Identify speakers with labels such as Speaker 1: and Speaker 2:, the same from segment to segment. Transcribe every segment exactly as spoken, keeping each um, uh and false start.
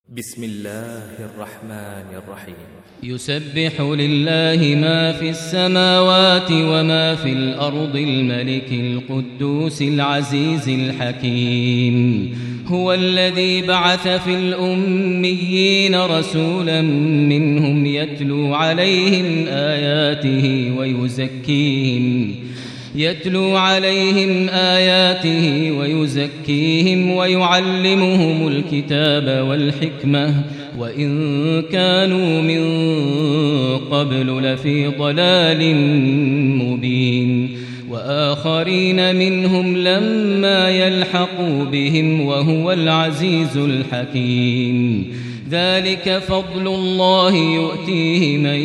Speaker 1: بسم الله الرحمن الرحيم.
Speaker 2: يسبح لله ما في السماوات وما في الأرض الملك القدوس العزيز الحكيم. هو الذي بعث في الأميين رسولا منهم يتلو عليهم آياته ويزكيهم يتلو عليهم آياته ويزكيهم ويعلمهم الكتاب والحكمة وإن كانوا من قبل لفي ضلال مبين. وآخرين منهم لما يلحقوا بهم وهو العزيز الحكيم. ذلك فضل الله يؤتيه من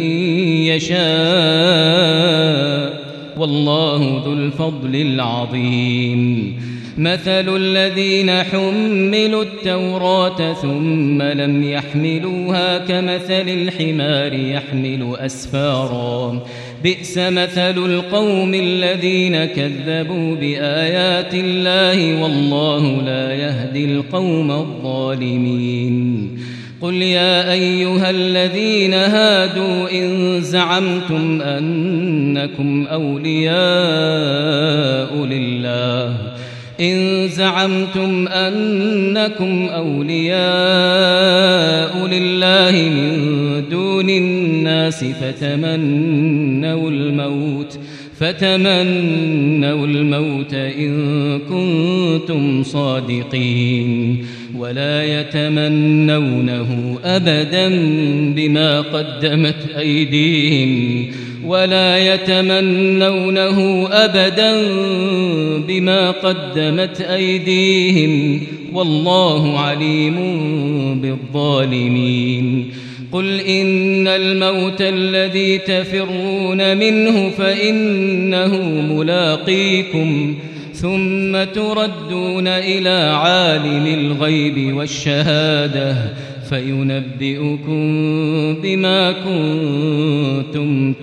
Speaker 2: يشاء والله ذو الفضل العظيم. مثل الذين حملوا التوراة ثم لم يحملوها كمثل الحمار يحمل أسفارا بئس مثل القوم الذين كذبوا بآيات الله والله لا يهدي القوم الظالمين. قل يا أيها الذين هادوا إن زعمتم أنكم أولياء لله إن زعمتم أنكم أولياء لله من دون الناس فتمنوا الموت فتمنوا الموت إن كنتم صادقين ولا يتمنونه أبدا بما قدمت أيديهم ولا يتمنونه أبدا بما قدمت أيديهم والله عليم بالظالمين. قل إن الموت الذي تفرون منه فإنه ملاقيكم ثم تردون إلى عالم الغيب والشهادة فينبئكم بما كنتم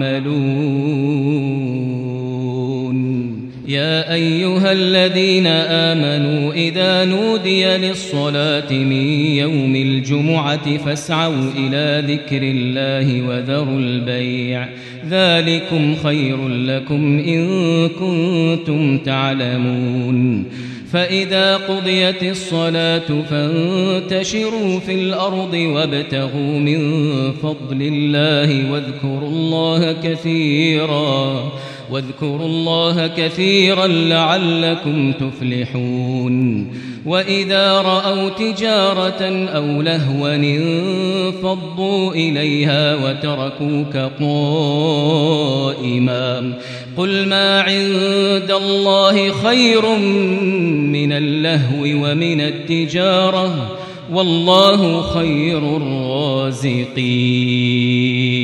Speaker 2: تعملون. يا أيها الذين آمنوا إذا نودي للصلاة من يوم الجمعة فاسعوا إلى ذكر الله وذروا البيع ذلكم خير لكم إن كنتم تعلمون. فإذا قضيت الصلاة فانتشروا في الأرض وابتغوا من فضل الله واذكروا الله كثيرا واذكروا الله كثيرا لعلكم تفلحون. وإذا رأوا تجارة أو لهوا انفضوا إليها وتركوك قائما قل ما عند الله خير من اللهو ومن التجارة والله خير الرازقين.